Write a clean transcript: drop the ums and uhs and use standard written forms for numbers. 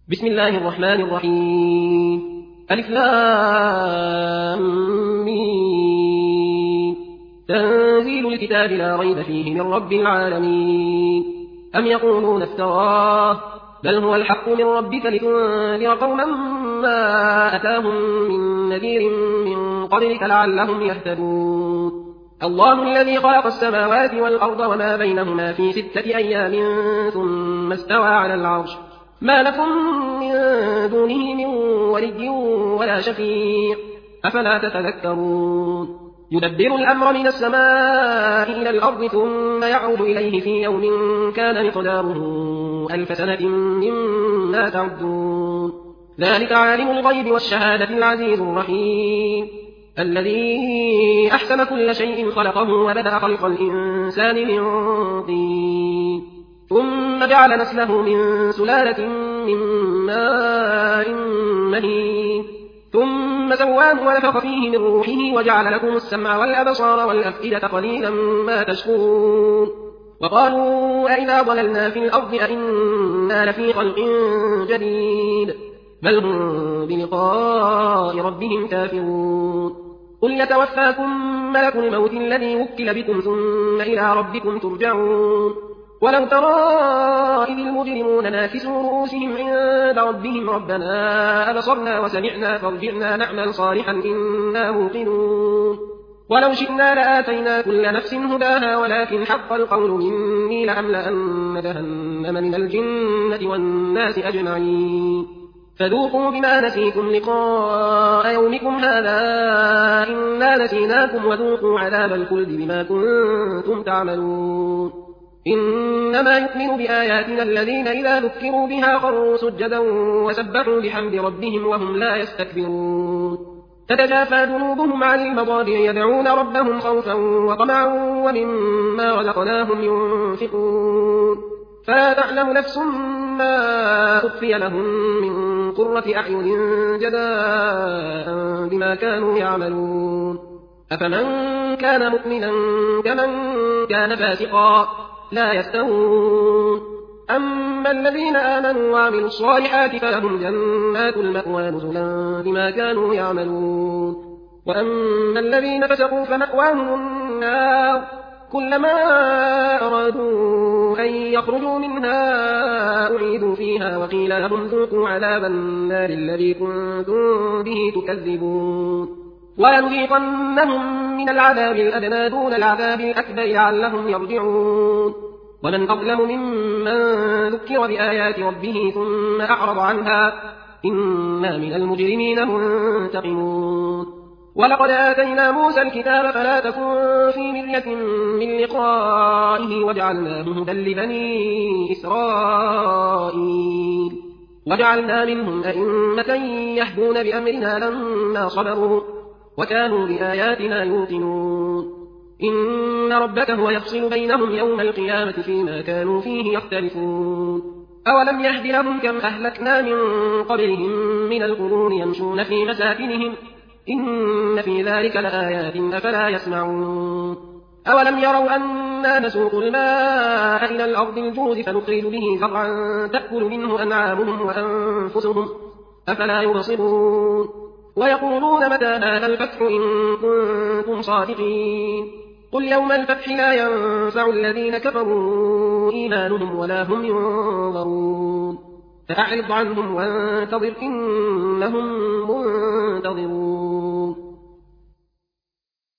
بسم الله الرحمن الرحيم. ألف لام ميم. تنزيل الكتاب لا ريب فيه من رب العالمين. أم يقولون افتراه بل هو الحق من ربك لتنذر قوما ما أتاهم من نذير من قبلك لعلهم يهتدون. الله الذي خلق السماوات والأرض وما بينهما في 6 أيام ثم استوى على العرش ما لكم من دونه من ولي ولا شفيع أفلا تتذكرون. يدبر الأمر من السماء إلى الأرض ثم يعود إليه في يوم كان مقداره 1000 سنة مما تعدون. ذلك عالم الغيب والشهادة العزيز الرحيم الذي أحسن كل شيء خلقه وبدأ خلق الإنسان من طين ثم جعل نسله من سلالة من ماء مهين ثم سواه ونفخ فيه من روحه وجعل لكم السمع والأبصار والأفئدة قليلا ما تشكرون. وقالوا أئذا ضللنا في الأرض أئنا لفي خلق جديد بل هم بلقاء ربهم كافرون. قل يتوفاكم ملك الموت الذي وكل بكم ثم إلى ربكم ترجعون. ولو ترى إذ المجرمون ناكسوا رؤوسهم عند ربهم ربنا أبصرنا وسمعنا فارجعنا نعمل صالحا إنا موقنون. ولو شئنا لآتينا كل نفس هداها ولكن حق القول مني لأملأن جهنم من الجنة والناس أجمعين. فذوقوا بما نسيتم لقاء يومكم هذا إنا نسيناكم وذوقوا عذاب الخلد بما كنتم تعملون. إنما يؤمن بآياتنا الذين إذا ذكروا بها خروا سجدا وسبحوا بحمد ربهم وهم لا يستكبرون. تتجافى جنوبهم عن المضاجع يدعون ربهم خوفا وطمعا ومما رزقناهم ينفقون. فلا تعلم نفس ما أخفي لهم من قرة أعين جزاء بما كانوا يعملون. أفمن كان مؤمنا كمن كان فاسقا لا يستوون. أما الذين آمنوا وعملوا الصالحات فلهم جنات المأوى نزلا بما كانوا يعملون. وأما الذين فسقوا فمأواهم النار كلما أرادوا أن يخرجوا منها أعيدوا فيها وقيل لهم ذوقوا عذاب النار الذي كنتم به تكذبون. ولنذيقنهم من العذاب الأدنى دون العذاب الأكبر لعلهم يرجعون. ومن أظلم ممن ذكر بآيات ربه ثم أعرض عنها إنا من المجرمين منتقمون. ولقد آتينا موسى الكتاب فلا تكن في مرية من لقائه وجعلناه هدى لبني إسرائيل وجعلنا منهم أئمة يهدون بأمرنا لما صبروا وكانوا بآياتنا يوقنون. إن ربك هو يفصل بينهم يوم القيامة فيما كانوا فيه يختلفون. أولم يهد لهم كم أهلكنا من قبلهم من القرون يمشون في مساكنهم إن في ذلك لآيات أفلا يسمعون. أولم يروا أنا نسوق الماء إلى الأرض الجرز فنخرج به زرعا تأكل منه أنعامهم وأنفسهم أفلا يبصرون. ويقولون متى هذا الفتح إن كنتم صادقين. قل يوم الفتح لا ينفع الذين كفروا إيمانهم ولا هم ينظرون. فأعرض عنهم وانتظر إنهم منتظرون.